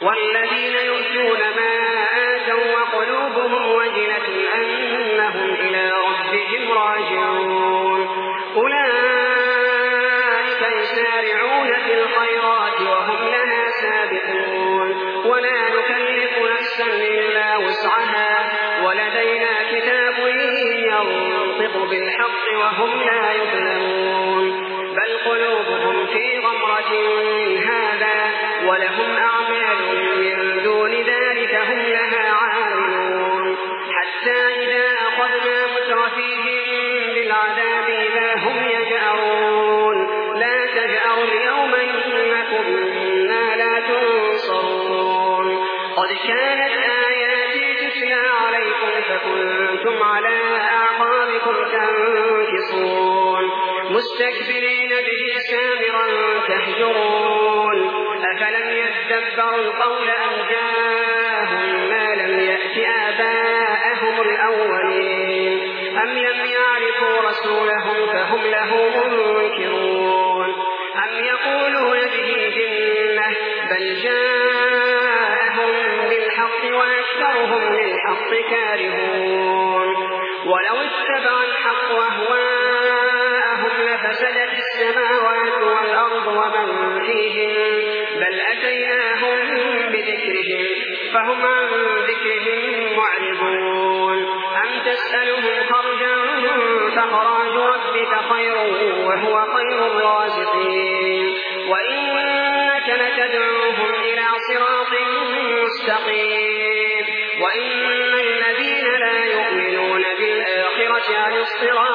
والذين يؤتون ما آتوا وقلوبهم وجلة أنهم إلى ربهم راجعون أولئك يسارعون في الخيرات وهم لها سابقون ولا نكلف نفسا إلا وسعها ولدينا كتاب ينطق بالحق وهم لا يظلمون بل قلوبهم في غمرة من هذا ولهم أعمال من دون ذلك هم لها عاملون حتى إذا أخذنا مترفيهم بالعذاب إذا هم يجأرون لا تجأروا اليوم إنكم منا لا تنصرون قد كانت آياتي تتلى عليكم فكنتم على أعقابكم تنكصون مستكبرين به سامرا تهجرون أفلم يدبروا القول أم جاءهم ما لم يأت آباءهم الأولين أم لم يعرفوا رسولهم فهم له منكرون أم يقولون به جنة بل جاءهم بالحق وأكثرهم للحق كارهون ولو اتبع الحق أهواءهم لفسدت السماوات والأرض ومن فيهن بل أتيناهم بذكرهم فهم عن ذكرهم معرضون أم تسألهم خرجا فخراج ربك خير وهو خير الرازقين وإنك لتدعوهم إلى صراط مستقيم وإن الذين لا يؤمنون بالآخرة عن الصراط